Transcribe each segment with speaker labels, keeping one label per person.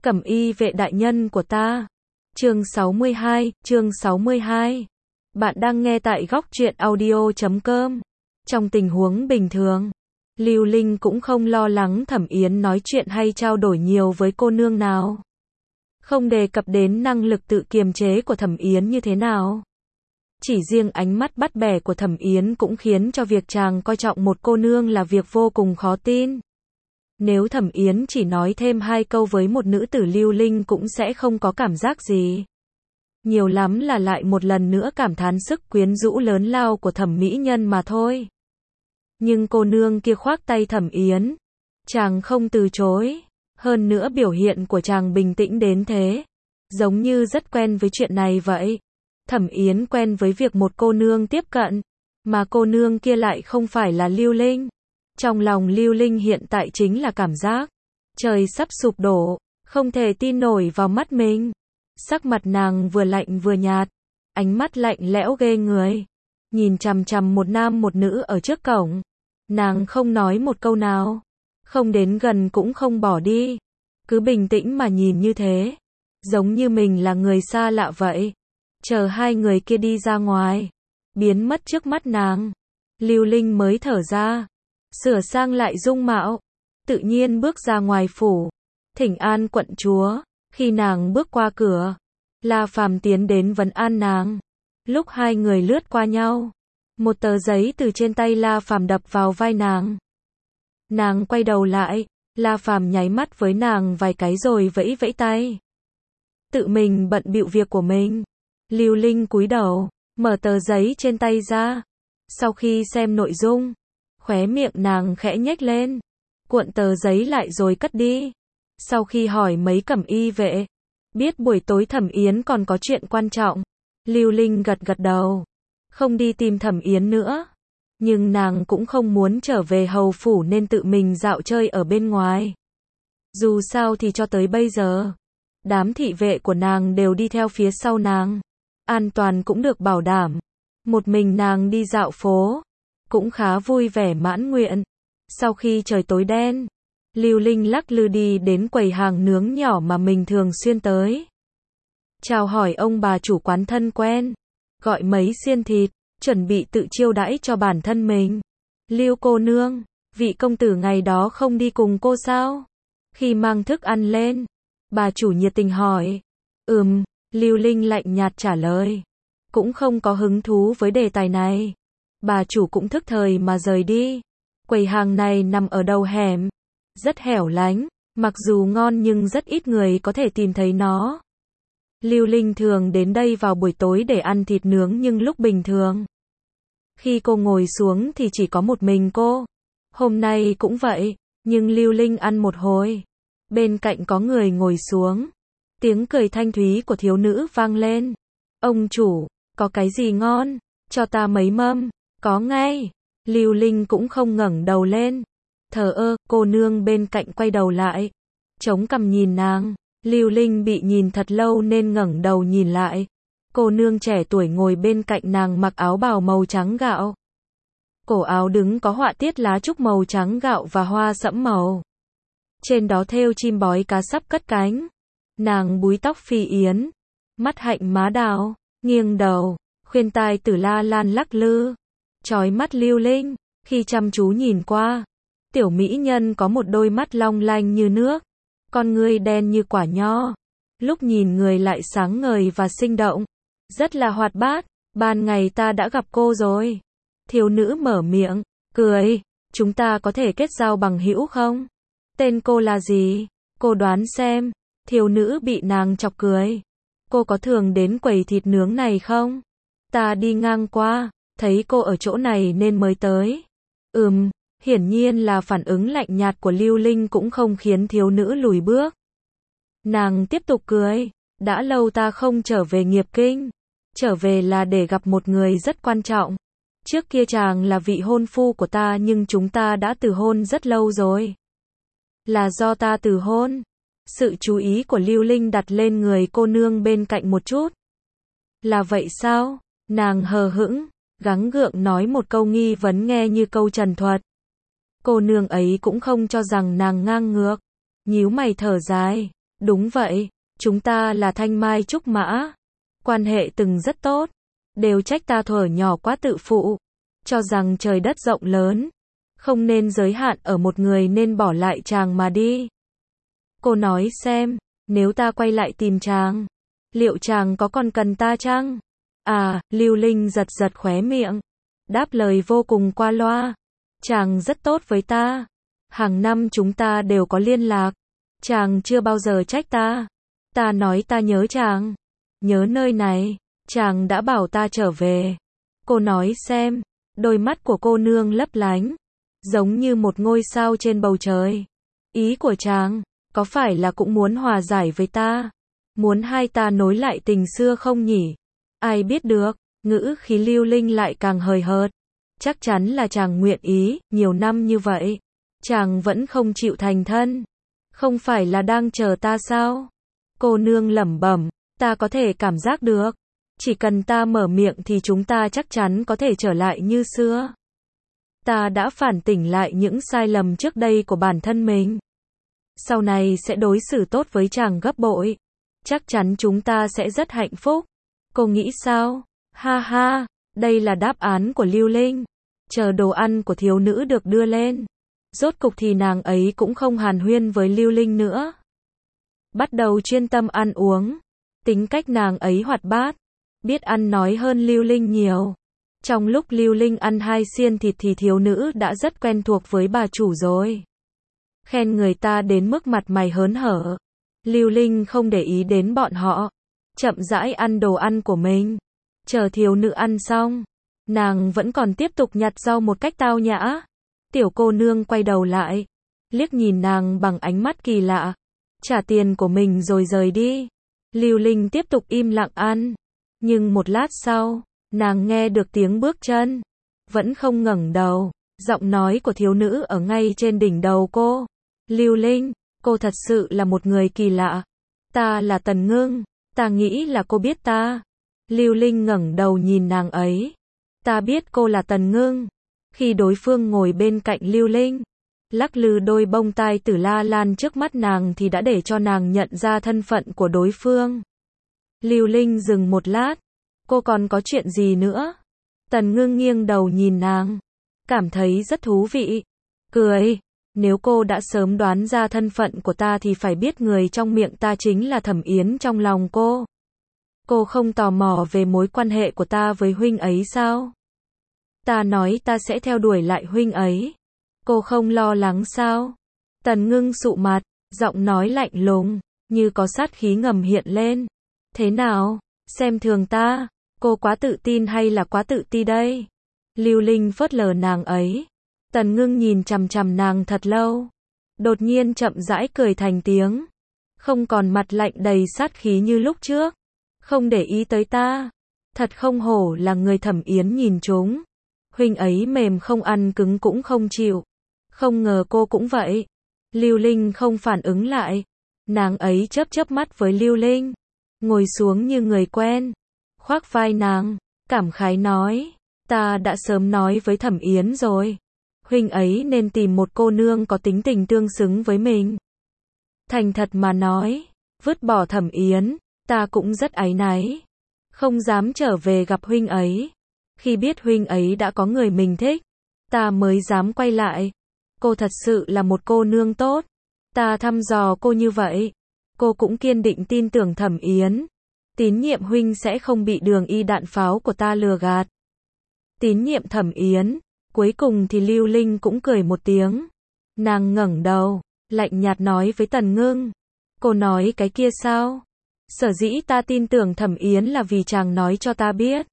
Speaker 1: Cẩm y vệ đại nhân của ta. Chương 62. Bạn đang nghe tại góc truyện audio.com. Trong tình huống bình thường, Lưu Linh cũng không lo lắng Thẩm Yến nói chuyện hay trao đổi nhiều với cô nương nào. Không đề cập đến năng lực tự kiềm chế của Thẩm Yến như thế nào. Chỉ riêng ánh mắt bắt bẻ của Thẩm Yến cũng khiến cho việc chàng coi trọng một cô nương là việc vô cùng khó tin. Nếu Thẩm Yến chỉ nói thêm 2 câu với một nữ tử, Lưu Linh cũng sẽ không có cảm giác gì. Nhiều lắm là lại một lần nữa cảm thán sức quyến rũ lớn lao của Thẩm mỹ nhân mà thôi. Nhưng cô nương kia khoác tay Thẩm Yến, chàng không từ chối. Hơn nữa biểu hiện của chàng bình tĩnh đến thế, giống như rất quen với chuyện này vậy. Thẩm Yến quen với việc một cô nương tiếp cận, mà cô nương kia lại không phải là Lưu Linh. Trong lòng Lưu Linh hiện tại chính là cảm giác trời sắp sụp đổ, không thể tin nổi vào mắt mình. Sắc mặt nàng vừa lạnh vừa nhạt, ánh mắt lạnh lẽo ghê người, nhìn chằm chằm một nam một nữ ở trước cổng. Nàng không nói một câu nào, không đến gần cũng không bỏ đi, cứ bình tĩnh mà nhìn như thế, giống như mình là người xa lạ vậy. Chờ hai người kia đi ra ngoài, biến mất trước mắt nàng, Lưu Linh mới thở ra, sửa sang lại dung mạo, tự nhiên bước ra ngoài phủ, thỉnh an quận chúa. Khi nàng bước qua cửa, La Phàm tiến đến vấn an nàng. Lúc hai người lướt qua nhau, một tờ giấy từ trên tay La Phàm đập vào vai nàng. Nàng quay đầu lại, La Phàm nháy mắt với nàng vài cái rồi vẫy vẫy tay. Tự mình bận bịu việc của mình. Lưu Linh cúi đầu, mở tờ giấy trên tay ra. Sau khi xem nội dung, khóe miệng nàng khẽ nhếch lên, cuộn tờ giấy lại rồi cất đi. Sau khi hỏi mấy cẩm y vệ, biết buổi tối Thẩm Yến còn có chuyện quan trọng, Lưu Linh gật gật đầu, không đi tìm Thẩm Yến nữa. Nhưng nàng cũng không muốn trở về hầu phủ nên tự mình dạo chơi ở bên ngoài. Dù sao thì cho tới bây giờ, đám thị vệ của nàng đều đi theo phía sau nàng, an toàn cũng được bảo đảm. Một mình nàng đi dạo phố, cũng khá vui vẻ mãn nguyện. Sau khi trời tối đen, Lưu Linh lắc lư đi đến quầy hàng nướng nhỏ mà mình thường xuyên tới. Chào hỏi ông bà chủ quán thân quen, gọi mấy xiên thịt, chuẩn bị tự chiêu đãi cho bản thân mình. Lưu cô nương, vị công tử ngày đó không đi cùng cô sao? Khi mang thức ăn lên, bà chủ nhiệt tình hỏi. Lưu Linh lạnh nhạt trả lời. Cũng không có hứng thú với đề tài này. Bà chủ cũng thức thời mà rời đi. Quầy hàng này nằm ở đầu hẻm, rất hẻo lánh, mặc dù ngon nhưng rất ít người có thể tìm thấy nó. Lưu Linh thường đến đây vào buổi tối để ăn thịt nướng, nhưng lúc bình thường, khi cô ngồi xuống thì chỉ có một mình cô. Hôm nay cũng vậy, nhưng Lưu Linh ăn một hồi, bên cạnh có người ngồi xuống. Tiếng cười thanh thúy của thiếu nữ vang lên. Ông chủ, có cái gì ngon? Cho ta mấy mâm. Có ngay. Lưu Linh cũng không ngẩng đầu lên. Thờ ơ, cô nương bên cạnh quay đầu lại, chống cằm nhìn nàng. Lưu Linh bị nhìn thật lâu nên ngẩng đầu nhìn lại. Cô nương trẻ tuổi ngồi bên cạnh nàng mặc áo bào màu trắng gạo. Cổ áo đứng có họa tiết lá trúc màu trắng gạo và hoa sẫm màu. Trên đó thêu chim bói cá sắp cất cánh. Nàng búi tóc phi yến, mắt hạnh má đào, nghiêng đầu, khuyên tai tử la lan lắc lư. Chói mắt Lưu Linh, khi chăm chú nhìn qua, tiểu mỹ nhân có một đôi mắt long lanh như nước, con ngươi đen như quả nho. Lúc nhìn người lại sáng ngời và sinh động, rất là hoạt bát. Ban ngày ta đã gặp cô rồi. Thiếu nữ mở miệng, cười. Chúng ta có thể kết giao bằng hữu không? Tên cô là gì? Cô đoán xem. Thiếu nữ bị nàng chọc cười. Cô có thường đến quầy thịt nướng này không? Ta đi ngang qua, thấy cô ở chỗ này nên mới tới. Hiển nhiên là phản ứng lạnh nhạt của Lưu Linh cũng không khiến thiếu nữ lùi bước. Nàng tiếp tục cười. Đã lâu ta không trở về Nghiệp Kinh. Trở về là để gặp một người rất quan trọng. Trước kia chàng là vị hôn phu của ta nhưng chúng ta đã từ hôn rất lâu rồi. Là do ta từ hôn. Sự chú ý của Lưu Linh đặt lên người cô nương bên cạnh một chút. Là vậy sao? Nàng hờ hững, gắng gượng nói một câu nghi vấn nghe như câu trần thuật. Cô nương ấy cũng không cho rằng nàng ngang ngược, nhíu mày thở dài. Đúng vậy, chúng ta là thanh mai trúc mã. Quan hệ từng rất tốt. Đều trách ta thuở nhỏ quá tự phụ. Cho rằng trời đất rộng lớn. Không nên giới hạn ở một người nên bỏ lại chàng mà đi. Cô nói xem, nếu ta quay lại tìm chàng, liệu chàng có còn cần ta chăng? À, Lưu Linh giật giật khóe miệng. Đáp lời vô cùng qua loa. Chàng rất tốt với ta. Hàng năm chúng ta đều có liên lạc. Chàng chưa bao giờ trách ta. Ta nói ta nhớ chàng. Nhớ nơi này. Chàng đã bảo ta trở về. Cô nói xem. Đôi mắt của cô nương lấp lánh. Giống như một ngôi sao trên bầu trời. Ý của chàng, có phải là cũng muốn hòa giải với ta? Muốn hai ta nối lại tình xưa không nhỉ? Ai biết được, ngữ khí Lưu Linh lại càng hời hợt. Chắc chắn là chàng nguyện ý, nhiều năm như vậy. Chàng vẫn không chịu thành thân. Không phải là đang chờ ta sao? Cô nương lẩm bẩm, ta có thể cảm giác được. Chỉ cần ta mở miệng thì chúng ta chắc chắn có thể trở lại như xưa. Ta đã phản tỉnh lại những sai lầm trước đây của bản thân mình. Sau này sẽ đối xử tốt với chàng gấp bội. Chắc chắn chúng ta sẽ rất hạnh phúc. Cô nghĩ sao? Ha ha, đây là đáp án của Lưu Linh. Chờ đồ ăn của thiếu nữ được đưa lên. Rốt cục thì nàng ấy cũng không hàn huyên với Lưu Linh nữa. Bắt đầu chuyên tâm ăn uống. Tính cách nàng ấy hoạt bát. Biết ăn nói hơn Lưu Linh nhiều. Trong lúc Lưu Linh ăn 2 xiên thịt thì thiếu nữ đã rất quen thuộc với bà chủ rồi. Khen người ta đến mức mặt mày hớn hở. Lưu Linh không để ý đến bọn họ. Chậm rãi ăn đồ ăn của mình. Chờ thiếu nữ ăn xong. Nàng vẫn còn tiếp tục nhặt rau một cách tao nhã. Tiểu cô nương quay đầu lại. Liếc nhìn nàng bằng ánh mắt kỳ lạ. Trả tiền của mình rồi rời đi. Lưu Linh tiếp tục im lặng ăn. Nhưng một lát sau, nàng nghe được tiếng bước chân. Vẫn không ngẩng đầu. Giọng nói của thiếu nữ ở ngay trên đỉnh đầu cô. Lưu Linh, cô thật sự là một người kỳ lạ. Ta là Tần Ngưng. Ta nghĩ là cô biết ta. Lưu Linh ngẩng đầu nhìn nàng ấy. Ta biết cô là Tần Ngưng. Khi đối phương ngồi bên cạnh Lưu Linh, lắc lư đôi bông tai tử la lan trước mắt nàng thì đã để cho nàng nhận ra thân phận của đối phương. Lưu Linh dừng một lát. Cô còn có chuyện gì nữa? Tần Ngưng nghiêng đầu nhìn nàng. Cảm thấy rất thú vị. Cười. Nếu cô đã sớm đoán ra thân phận của ta thì phải biết người trong miệng ta chính là Thẩm Yến trong lòng cô. Cô không tò mò về mối quan hệ của ta với huynh ấy sao? Ta nói ta sẽ theo đuổi lại huynh ấy. Cô không lo lắng sao? Tần Ngưng sụ mặt, giọng nói lạnh lùng, như có sát khí ngầm hiện lên. Thế nào? Xem thường ta? Cô quá tự tin hay là quá tự ti đây? Lưu Linh phớt lờ nàng ấy. Tần Ngưng nhìn chằm chằm nàng thật lâu. Đột nhiên chậm rãi cười thành tiếng. Không còn mặt lạnh đầy sát khí như lúc trước. Không để ý tới ta. Thật không hổ là người Thẩm Yến nhìn chúng. Huynh ấy mềm không ăn cứng cũng không chịu. Không ngờ cô cũng vậy. Lưu Linh không phản ứng lại. Nàng ấy chớp chớp mắt với Lưu Linh. Ngồi xuống như người quen. Khoác vai nàng. Cảm khái nói. Ta đã sớm nói với Thẩm Yến rồi. Huynh ấy nên tìm một cô nương có tính tình tương xứng với mình. Thành thật mà nói. Vứt bỏ Thẩm Yến. Ta cũng rất áy náy. Không dám trở về gặp huynh ấy. Khi biết huynh ấy đã có người mình thích. Ta mới dám quay lại. Cô thật sự là một cô nương tốt. Ta thăm dò cô như vậy. Cô cũng kiên định tin tưởng Thẩm Yến. Tín nhiệm huynh sẽ không bị đường y đạn pháo của ta lừa gạt. Tín nhiệm Thẩm Yến. Cuối cùng thì Lưu Linh cũng cười một tiếng. Nàng ngẩng đầu, lạnh nhạt nói với Tần Ngưng. Cô nói cái kia sao? Sở dĩ ta tin tưởng Thẩm Yến là vì chàng nói cho ta biết.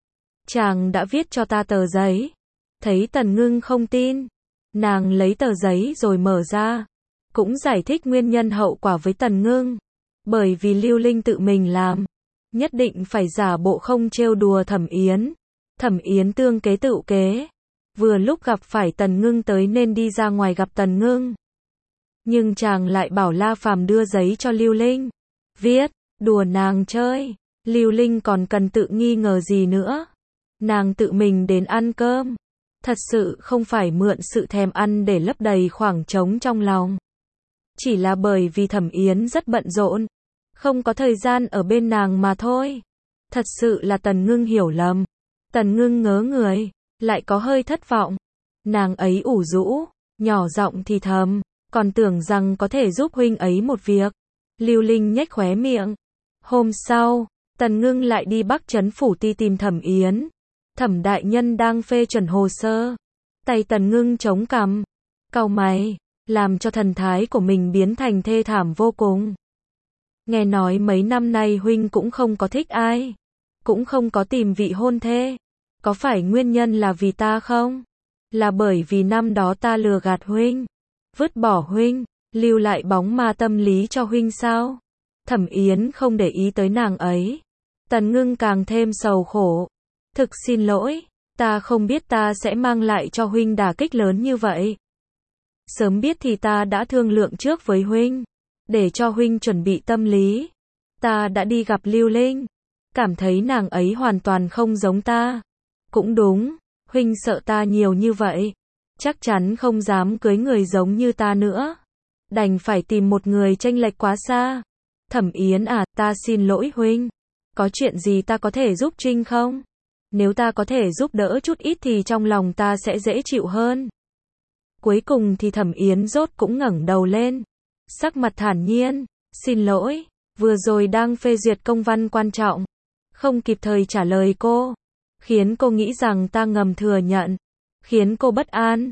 Speaker 1: Chàng đã viết cho ta tờ giấy. Thấy Tần Ngưng không tin. Nàng lấy tờ giấy rồi mở ra. Cũng giải thích nguyên nhân hậu quả với Tần Ngưng. Bởi vì Lưu Linh tự mình làm. Nhất định phải giả bộ không trêu đùa Thẩm Yến. Thẩm Yến tương kế tự kế. Vừa lúc gặp phải Tần Ngưng tới nên đi ra ngoài gặp Tần Ngưng. Nhưng chàng lại bảo La Phàm đưa giấy cho Lưu Linh. Viết, đùa nàng chơi. Lưu Linh còn cần tự nghi ngờ gì nữa. Nàng tự mình đến ăn cơm. Thật sự không phải mượn sự thèm ăn để lấp đầy khoảng trống trong lòng. Chỉ là bởi vì Thẩm Yến rất bận rộn, không có thời gian ở bên nàng mà thôi. Thật sự là Tần Ngưng hiểu lầm. Tần Ngưng ngớ người, lại có hơi thất vọng. Nàng ấy ủ rũ, nhỏ giọng thì thầm, còn tưởng rằng có thể giúp huynh ấy một việc. Lưu Linh nhếch khóe miệng. Hôm sau, Tần Ngưng lại đi Bắc Trấn Phủ ti tìm Thẩm Yến. Thẩm đại nhân đang phê chuẩn hồ sơ. Tay Tần Ngưng chống cằm, cau mày, làm cho thần thái của mình biến thành thê thảm vô cùng. Nghe nói mấy năm nay huynh cũng không có thích ai, cũng không có tìm vị hôn thê. Có phải nguyên nhân là vì ta không? Là bởi vì năm đó ta lừa gạt huynh, vứt bỏ huynh, lưu lại bóng ma tâm lý cho huynh sao? Thẩm Yến không để ý tới nàng ấy. Tần Ngưng càng thêm sầu khổ. Thực xin lỗi, ta không biết ta sẽ mang lại cho huynh đả kích lớn như vậy. Sớm biết thì ta đã thương lượng trước với huynh, để cho huynh chuẩn bị tâm lý. Ta đã đi gặp Lưu Linh, cảm thấy nàng ấy hoàn toàn không giống ta. Cũng đúng, huynh sợ ta nhiều như vậy, chắc chắn không dám cưới người giống như ta nữa. Đành phải tìm một người chênh lệch quá xa. Thẩm Yến à, ta xin lỗi huynh. Có chuyện gì ta có thể giúp Trinh không? Nếu ta có thể giúp đỡ chút ít thì trong lòng ta sẽ dễ chịu hơn. Cuối cùng thì Thẩm Yến rốt cũng ngẩng đầu lên, sắc mặt thản nhiên, xin lỗi, vừa rồi đang phê duyệt công văn quan trọng, không kịp thời trả lời cô, khiến cô nghĩ rằng ta ngầm thừa nhận, khiến cô bất an,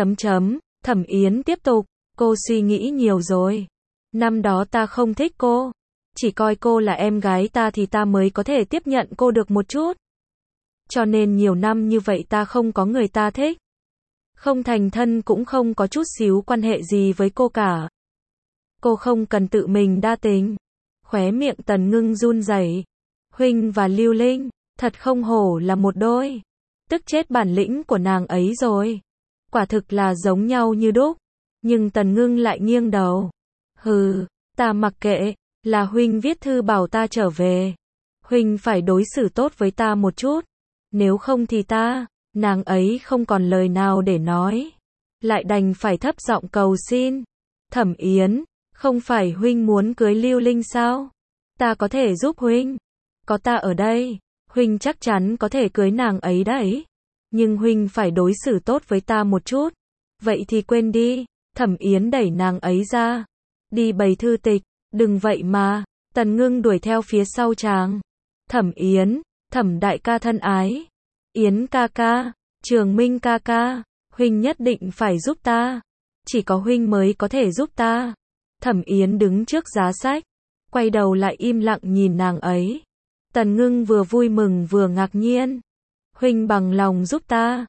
Speaker 1: Thẩm Yến tiếp tục, cô suy nghĩ nhiều rồi. Năm đó ta không thích cô, chỉ coi cô là em gái ta thì ta mới có thể tiếp nhận cô được một chút. Cho nên nhiều năm như vậy ta không có người ta thích. Không thành thân cũng không có chút xíu quan hệ gì với cô cả. Cô không cần tự mình đa tình. Khóe miệng Tần Ngưng run rẩy. Huynh và Lưu Linh, thật không hổ là một đôi. Tức chết bản lĩnh của nàng ấy rồi. Quả thực là giống nhau như đúc. Nhưng Tần Ngưng lại nghiêng đầu. Hừ, ta mặc kệ, là huynh viết thư bảo ta trở về. Huynh phải đối xử tốt với ta một chút. Nếu không thì ta, nàng ấy không còn lời nào để nói. Lại đành phải thấp giọng cầu xin. Thẩm Yến, không phải huynh muốn cưới Lưu Linh sao? Ta có thể giúp huynh. Có ta ở đây, huynh chắc chắn có thể cưới nàng ấy đấy. Nhưng huynh phải đối xử tốt với ta một chút. Vậy thì quên đi. Thẩm Yến đẩy nàng ấy ra. Đi bày thư tịch, đừng vậy mà. Tần Ngưng đuổi theo phía sau chàng. Thẩm Yến, Thẩm đại ca thân ái. Yến ca ca, Trường Minh ca ca, huynh nhất định phải giúp ta. Chỉ có huynh mới có thể giúp ta. Thẩm Yến đứng trước giá sách, quay đầu lại im lặng nhìn nàng ấy. Tần Ngưng vừa vui mừng vừa ngạc nhiên. Huynh bằng lòng giúp ta.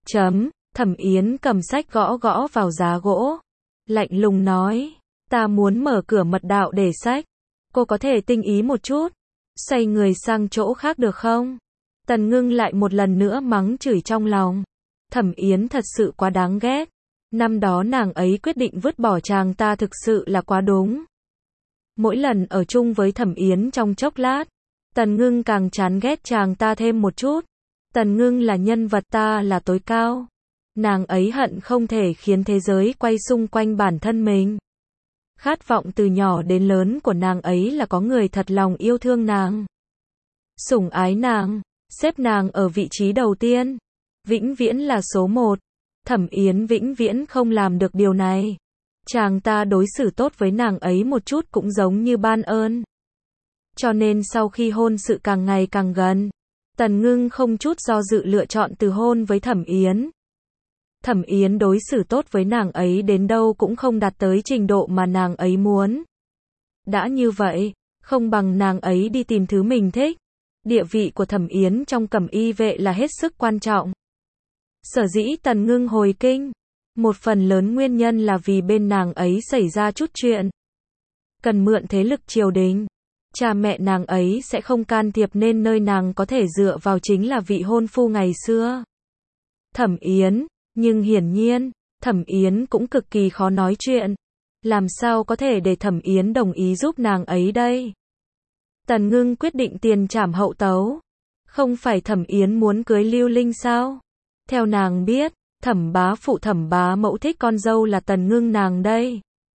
Speaker 1: Thẩm Yến cầm sách gõ gõ vào giá gỗ. Lạnh lùng nói, ta muốn mở cửa mật đạo để sách. Cô có thể tinh ý một chút. Xoay người sang chỗ khác được không? Tần Ngưng lại một lần nữa mắng chửi trong lòng. Thẩm Yến thật sự quá đáng ghét. Năm đó nàng ấy quyết định vứt bỏ chàng ta thực sự là quá đúng. Mỗi lần ở chung với Thẩm Yến trong chốc lát, Tần Ngưng càng chán ghét chàng ta thêm một chút. Tần Ngưng là nhân vật ta là tối cao. Nàng ấy hận không thể khiến thế giới quay xung quanh bản thân mình. Khát vọng từ nhỏ đến lớn của nàng ấy là có người thật lòng yêu thương nàng, sủng ái nàng, xếp nàng ở vị trí đầu tiên, vĩnh viễn là số một. Thẩm Yến vĩnh viễn không làm được điều này. Chàng ta đối xử tốt với nàng ấy một chút cũng giống như ban ơn. Cho nên sau khi hôn sự càng ngày càng gần, Tần Ngưng không chút do dự lựa chọn từ hôn với Thẩm Yến. Thẩm Yến đối xử tốt với nàng ấy đến đâu cũng không đạt tới trình độ mà nàng ấy muốn. Đã như vậy, không bằng nàng ấy đi tìm thứ mình thích. Địa vị của Thẩm Yến trong Cẩm Y vệ là hết sức quan trọng. Sở dĩ Tần Ngưng hồi kinh, một phần lớn nguyên nhân là vì bên nàng ấy xảy ra chút chuyện. Cần mượn thế lực triều đình. Cha mẹ nàng ấy sẽ không can thiệp nên nơi nàng có thể dựa vào chính là vị hôn phu ngày xưa. Thẩm Yến, nhưng hiển nhiên, Thẩm Yến cũng cực kỳ khó nói chuyện. Làm sao có thể để Thẩm Yến đồng ý giúp nàng ấy đây? Tần Ngưng quyết định tiền trảm hậu tấu. Không phải Thẩm Yến muốn cưới Lưu Linh sao? Theo nàng biết, Thẩm bá phụ Thẩm bá mẫu thích con dâu là Tần Ngưng nàng đây.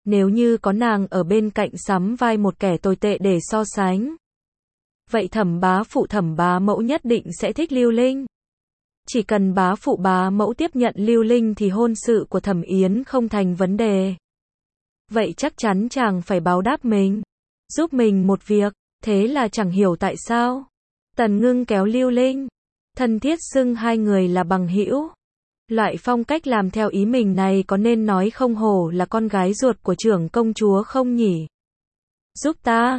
Speaker 1: Nếu như có nàng ở bên cạnh sắm vai một kẻ tồi tệ để so sánh, vậy Thẩm bá phụ Thẩm bá mẫu nhất định sẽ thích Lưu Linh. Chỉ cần bá phụ bá mẫu tiếp nhận Lưu Linh thì hôn sự của Thẩm Yến không thành vấn đề. Vậy chắc chắn chàng phải báo đáp mình, giúp mình một việc, thế là chẳng hiểu tại sao. Tần Ngưng kéo Lưu Linh, thân thiết xưng hai người là bằng hữu. Loại phong cách làm theo ý mình này có nên nói không hổ là con gái ruột của trưởng công chúa không nhỉ? Giúp ta,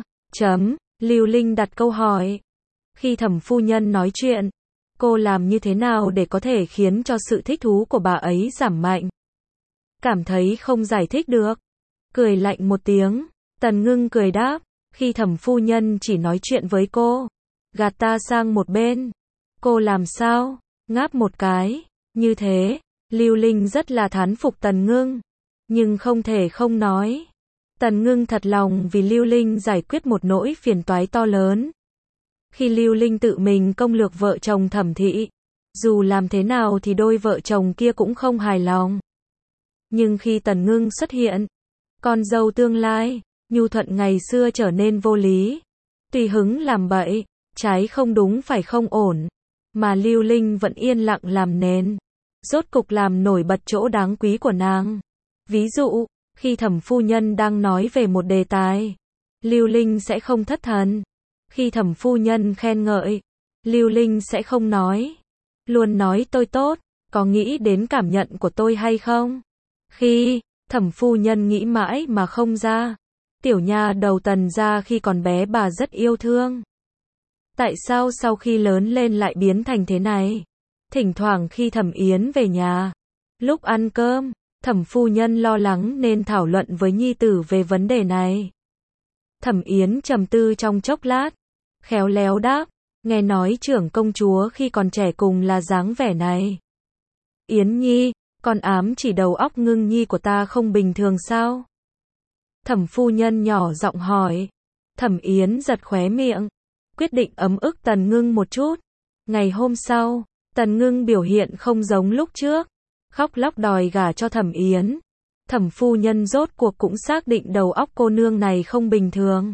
Speaker 1: Lưu Linh đặt câu hỏi. Khi Thẩm phu nhân nói chuyện, cô làm như thế nào để có thể khiến cho sự thích thú của bà ấy giảm mạnh? Cảm thấy không giải thích được. Cười lạnh một tiếng, Tần Ngưng cười đáp, khi Thẩm phu nhân chỉ nói chuyện với cô, gạt ta sang một bên. Cô làm sao? Ngáp một cái. Như thế, Lưu Linh rất là thán phục Tần Ngưng, nhưng không thể không nói. Tần Ngưng thật lòng vì Lưu Linh giải quyết một nỗi phiền toái to lớn. Khi Lưu Linh tự mình công lược vợ chồng Thẩm thị, dù làm thế nào thì đôi vợ chồng kia cũng không hài lòng. Nhưng khi Tần Ngưng xuất hiện, con dâu tương lai, nhu thuận ngày xưa trở nên vô lý. Tùy hứng làm bậy, trái không đúng phải không ổn, mà Lưu Linh vẫn yên lặng làm nền. Rốt cục làm nổi bật chỗ đáng quý của nàng. Ví dụ, khi Thẩm phu nhân đang nói về một đề tài, Lưu Linh sẽ không thất thần. Khi Thẩm phu nhân khen ngợi, Lưu Linh sẽ không nói. Luôn nói tôi tốt, có nghĩ đến cảm nhận của tôi hay không? Khi Thẩm phu nhân nghĩ mãi mà không ra. Tiểu nha đầu Tần gia khi còn bé bà rất yêu thương. Tại sao sau khi lớn lên lại biến thành thế này? Thỉnh thoảng khi Thẩm Yến về nhà, lúc ăn cơm, Thẩm phu nhân lo lắng nên thảo luận với nhi tử về vấn đề này. Thẩm Yến trầm tư trong chốc lát, khéo léo đáp, nghe nói trưởng công chúa khi còn trẻ cùng là dáng vẻ này. Yến nhi, con ám chỉ đầu óc Ngưng nhi của ta không bình thường sao? Thẩm phu nhân nhỏ giọng hỏi. Thẩm Yến giật khóe miệng, quyết định ấm ức Tần Ngưng một chút. Ngày hôm sau, Tần Ngưng biểu hiện không giống lúc trước, khóc lóc đòi gả cho Thẩm Yến. Thẩm phu nhân rốt cuộc cũng xác định đầu óc cô nương này không bình thường.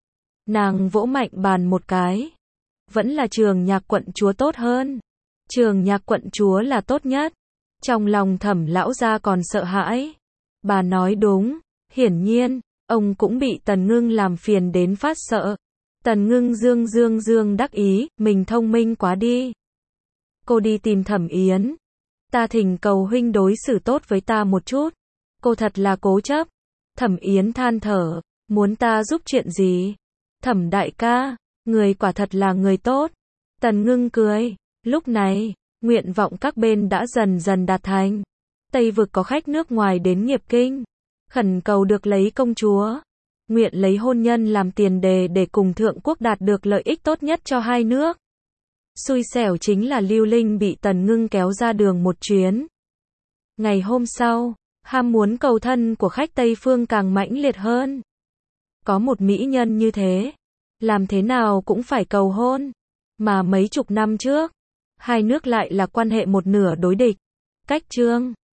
Speaker 1: Nàng vỗ mạnh bàn một cái. Vẫn là Trường Nhạc quận chúa tốt hơn. Trường Nhạc quận chúa là tốt nhất. Trong lòng Thẩm lão gia còn sợ hãi. Bà nói đúng, hiển nhiên, ông cũng bị Tần Ngưng làm phiền đến phát sợ. Tần Ngưng dương đắc ý, mình thông minh quá đi. Cô đi tìm Thẩm Yến. Ta thỉnh cầu huynh đối xử tốt với ta một chút. Cô thật là cố chấp. Thẩm Yến than thở, muốn ta giúp chuyện gì? Thẩm đại ca, người quả thật là người tốt. Tần Ngưng cười, lúc này, nguyện vọng các bên đã dần dần đạt thành. Tây vực có khách nước ngoài đến Nghiệp Kinh, khẩn cầu được lấy công chúa. Nguyện lấy hôn nhân làm tiền đề để cùng thượng quốc đạt được lợi ích tốt nhất cho hai nước. Xui xẻo chính là Lưu Linh bị Tần Ngưng kéo ra đường một chuyến. Ngày hôm sau, ham muốn cầu thân của khách Tây phương càng mãnh liệt hơn. Có một mỹ nhân như thế, làm thế nào cũng phải cầu hôn. Mà mấy chục năm trước, hai nước lại là quan hệ một nửa đối địch. Cách Trương